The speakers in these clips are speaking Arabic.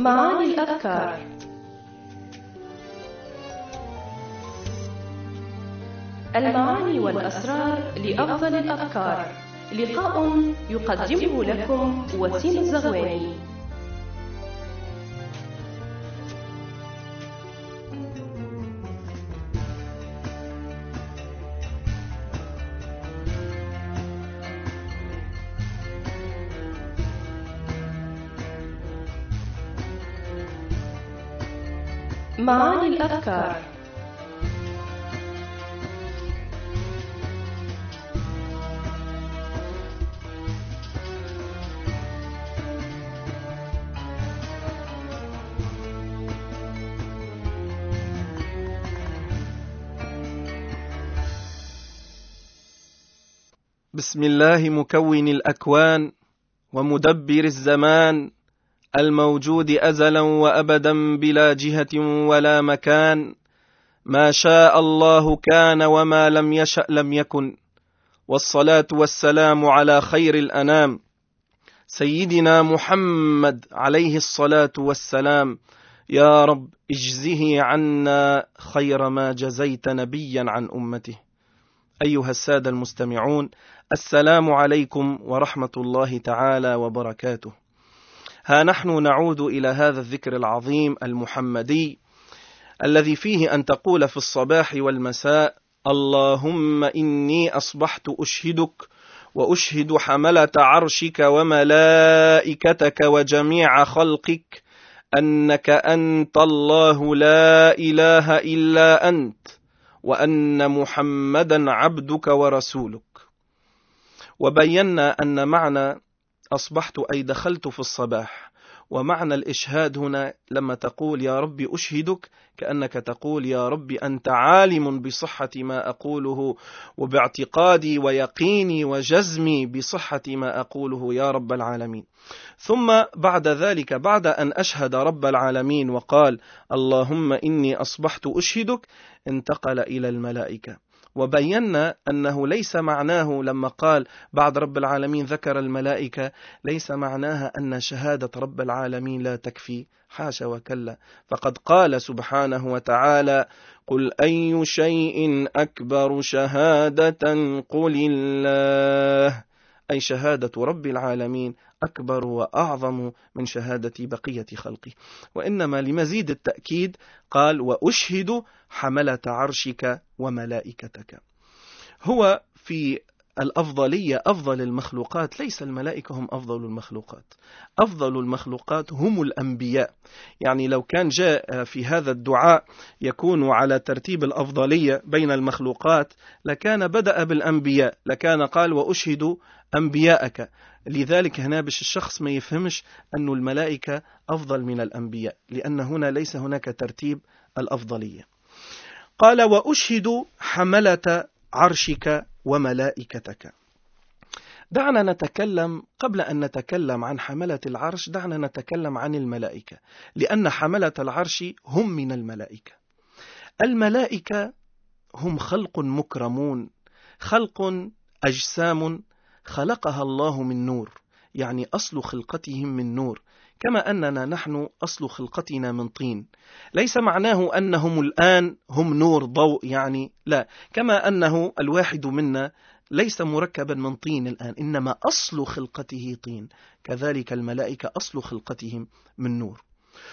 معاني الأفكار. المعاني والأسرار لأفضل الأفكار. لقاء يقدمه لكم وسيم الزغواني. معاني الأفكار. بسم الله مكون الأكوان ومدبر الزمان، الموجود أزلا وأبدا بلا جهة ولا مكان. ما شاء الله كان وما لم يشأ لم يكن. والصلاة والسلام على خير الأنام سيدنا محمد عليه الصلاة والسلام. يا رب اجزه عنا خير ما جزيت نبيا عن أمته. أيها السادة المستمعون، السلام عليكم ورحمة الله تعالى وبركاته. ها نحن نعود إلى هذا الذكر العظيم المحمدي الذي فيه أن تقول في الصباح والمساء: اللهم إني أصبحت أشهدك وأشهد حملة عرشك وملائكتك وجميع خلقك أنك أنت الله لا إله إلا أنت، وأن محمدا عبدك ورسولك. وبينا أن معنى أصبحت أي دخلت في الصباح، ومعنى الإشهاد هنا لما تقول يا رب أشهدك كأنك تقول يا رب أنت عالم بصحة ما أقوله وباعتقادي ويقيني وجزمي بصحة ما أقوله يا رب العالمين. ثم بعد ذلك، بعد أن أشهد رب العالمين وقال اللهم إني أصبحت أشهدك، انتقل إلى الملائكة. وبينا أنه ليس معناه لما قال بعد رب العالمين ذكر الملائكة، ليس معناها أن شهادة رب العالمين لا تكفي، حاشا وكلا. فقد قال سبحانه وتعالى: قل أي شيء أكبر شهادة قل الله. أي شهادة رب العالمين أكبر وأعظم من شهادة بقية خلقه. وإنما لمزيد التأكيد قال وأشهد حملة عرشك وملائكتك. هو في الأفضلية أفضل المخلوقات، ليس الملائكة هم أفضل المخلوقات. أفضل المخلوقات هم الأنبياء. يعني لو كان جاء في هذا الدعاء يكون على ترتيب الأفضلية بين المخلوقات لكان بدأ بالأنبياء، لكان قال وأشهد أنبياءك. لذلك هنا باش الشخص ما يفهمش أن الملائكة أفضل من الأنبياء، لأن هنا ليس هناك ترتيب الأفضلية. قال وأشهد حملة عرشك وملائكتك. دعنا نتكلم قبل أن نتكلم عن حملة العرش، دعنا نتكلم عن الملائكة، لأن حملة العرش هم من الملائكة. الملائكة هم خلق مكرمون، خلق أجسام خلقها الله من نور، يعني أصل خلقتهم من نور، كما أننا نحن أصل خلقتنا من طين. ليس معناه أنهم الآن هم نور ضوء، يعني لا، كما أنه الواحد منا ليس مركبا من طين الآن، إنما أصل خلقته طين، كذلك الملائكة أصل خلقتهم من نور.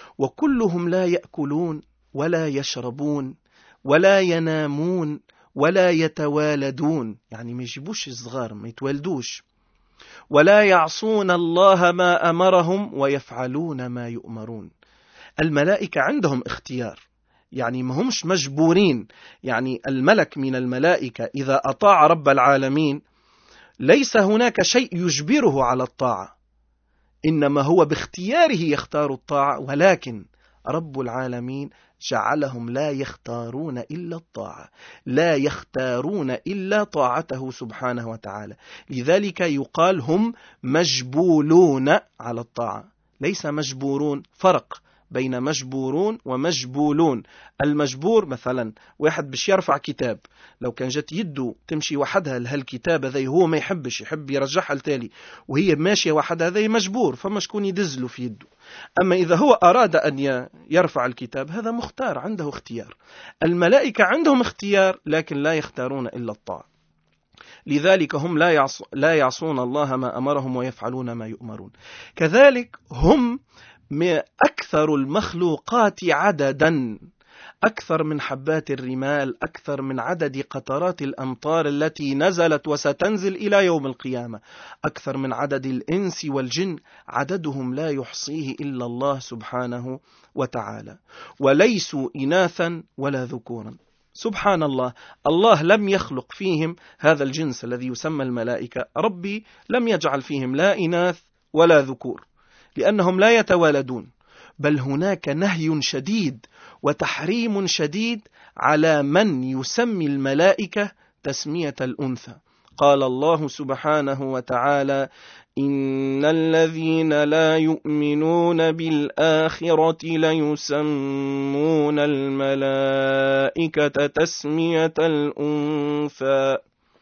وكلهم لا يأكلون ولا يشربون ولا ينامون ولا يتوالدون، يعني ما يجيبوش الصغار، ما يتولدوش، ولا يعصون الله ما أمرهم ويفعلون ما يؤمرون. الملائكة عندهم اختيار، يعني ما همش مجبورين. يعني الملك من الملائكة إذا أطاع رب العالمين ليس هناك شيء يجبره على الطاعة، إنما هو باختياره يختار الطاعة، ولكن رب العالمين جعلهم لا يختارون إلا الطاعة، لا يختارون إلا طاعته سبحانه وتعالى. لذلك يقال هم مجبولون على الطاعة، ليس مجبورون. فرق بين مجبورون ومجبولون. المجبور مثلا واحد باش يرفع كتاب، لو كان جت يده تمشي وحدها لهالكتاب هذا هو ما يحبش، يحب يرجعها لتالي وهي ماشية وحدها، هذا مجبور، فما شكون يدزله في يده. أما إذا هو أراد أن يرفع الكتاب هذا مختار، عنده اختيار. الملائكة عندهم اختيار لكن لا يختارون إلا الطاعة، لذلك هم لا يعصون الله ما أمرهم ويفعلون ما يؤمرون. كذلك هم أكثر المخلوقات عددا، أكثر من حبات الرمال، أكثر من عدد قطرات الأمطار التي نزلت وستنزل إلى يوم القيامة، أكثر من عدد الإنس والجن، عددهم لا يحصيه إلا الله سبحانه وتعالى، وليسوا إناثا ولا ذكورا. سبحان الله، الله لم يخلق فيهم هذا الجنس الذي يسمى الملائكة، ربي لم يجعل فيهم لا إناث ولا ذكور لأنهم لا يتوالدون، بل هناك نهي شديد وتحريم شديد على من يسمي الملائكة تسمية الأنثى. قال الله سبحانه وتعالى: إن الذين لا يؤمنون بالآخرة ليسمون الملائكة تسمية الأنثى.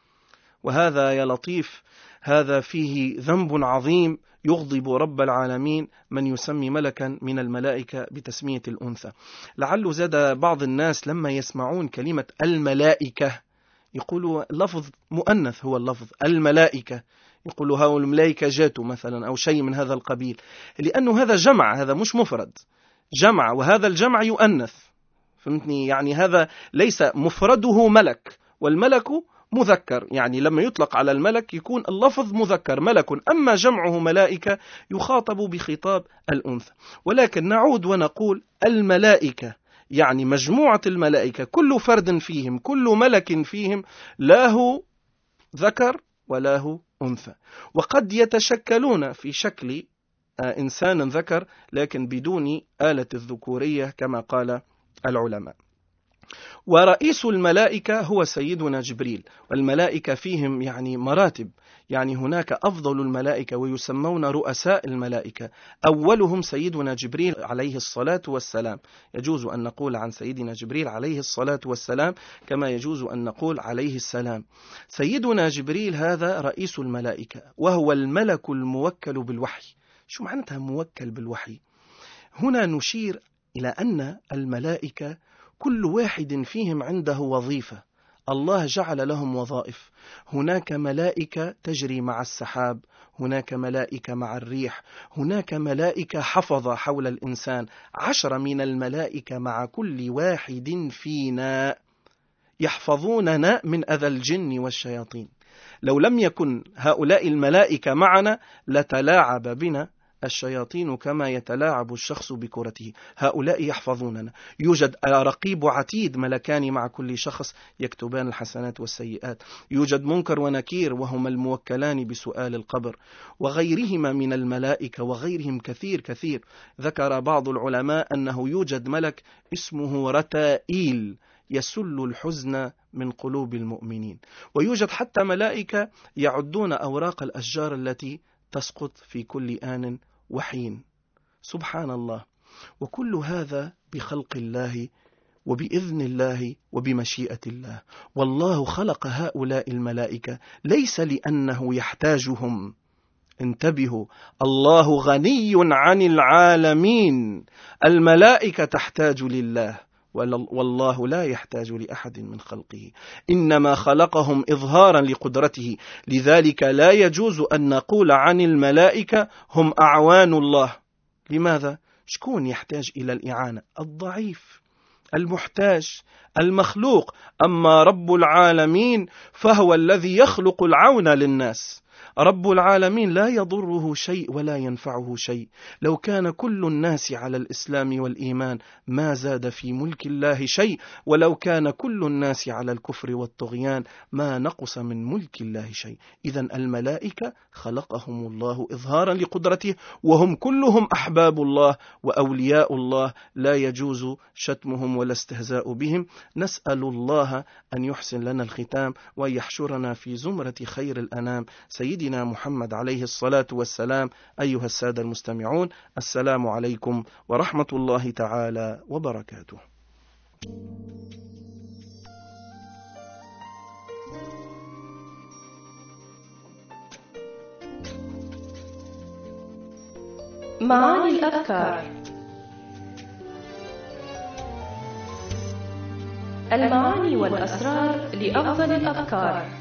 وهذا يا لطيف هذا فيه ذنب عظيم يغضب رب العالمين من يسمي ملكا من الملائكة بتسمية الأنثى. لعل زاد بعض الناس لما يسمعون كلمة الملائكة يقولوا لفظ مؤنث، هو اللفظ الملائكة، يقولوا هؤلاء الملائكة جاتوا مثلا أو شيء من هذا القبيل، لأنه هذا جمع، هذا مش مفرد، جمع، وهذا الجمع يؤنث، فهمتني؟ يعني هذا ليس مفرده ملك، والملك مذكر، يعني لما يطلق على الملك يكون اللفظ مذكر ملك، أما جمعه ملائكة يخاطب بخطاب الأنثى. ولكن نعود ونقول الملائكة يعني مجموعة الملائكة، كل فرد فيهم، كل ملك فيهم له ذكر وله أنثى، وقد يتشكلون في شكل إنسان ذكر لكن بدون آلة الذكورية كما قال العلماء. ورئيس الملائكة هو سيدنا جبريل، والملائكة فيهم يعني مراتب، يعني هناك أفضل الملائكة ويسمون رؤساء الملائكة، أولهم سيدنا جبريل عليه الصلاة والسلام. يجوز أن نقول عن سيدنا جبريل عليه الصلاة والسلام كما يجوز أن نقول عليه السلام. سيدنا جبريل هذا رئيس الملائكة، وهو الملك الموكل بالوحي. شو معناتها موكل بالوحي؟ هنا نشير إلى أن الملائكة كل واحد فيهم عنده وظيفة، الله جعل لهم وظائف. هناك ملائكة تجري مع السحاب، هناك ملائكة مع الريح، هناك ملائكة حفظة حول الإنسان، 10 من الملائكة مع كل واحد فينا يحفظوننا من أذى الجن والشياطين. لو لم يكن هؤلاء الملائكة معنا لتلاعب بنا الشياطين كما يتلاعب الشخص بكرته. هؤلاء يحفظوننا، يوجد رقيب وعتيد، ملكان مع كل شخص يكتبان الحسنات والسيئات، يوجد منكر ونكير وهما الموكلان بسؤال القبر، وغيرهما من الملائكة وغيرهم كثير كثير. ذكر بعض العلماء أنه يوجد ملك اسمه رتائيل يسل الحزن من قلوب المؤمنين، ويوجد حتى ملائكة يعدون أوراق الأشجار التي تسقط في كل آن وحين. سبحان الله، وكل هذا بخلق الله وبإذن الله وبمشيئة الله. والله خلق هؤلاء الملائكة ليس لأنه يحتاجهم، انتبهوا، الله غني عن العالمين، الملائكة تحتاج لله والله لا يحتاج لأحد من خلقه، إنما خلقهم إظهارا لقدرته. لذلك لا يجوز أن نقول عن الملائكة هم أعوان الله. لماذا؟ شكون يحتاج إلى الإعانة؟ الضعيف، المحتاج، المخلوق. أما رب العالمين فهو الذي يخلق العون للناس. رب العالمين لا يضره شيء ولا ينفعه شيء. لو كان كل الناس على الإسلام والإيمان ما زاد في ملك الله شيء، ولو كان كل الناس على الكفر والطغيان ما نقص من ملك الله شيء. إذن الملائكة خلقهم الله إظهارا لقدرته، وهم كلهم أحباب الله وأولياء الله، لا يجوز شتمهم ولا استهزاء بهم. نسأل الله أن يحسن لنا الختام وأن يحشرنا في زمرة خير الأنام، سيدنا سيدنا محمد عليه الصلاة والسلام. أيها السادة المستمعون، السلام عليكم ورحمة الله تعالى وبركاته. معاني الأذكار. المعاني والأسرار لأفضل الأذكار.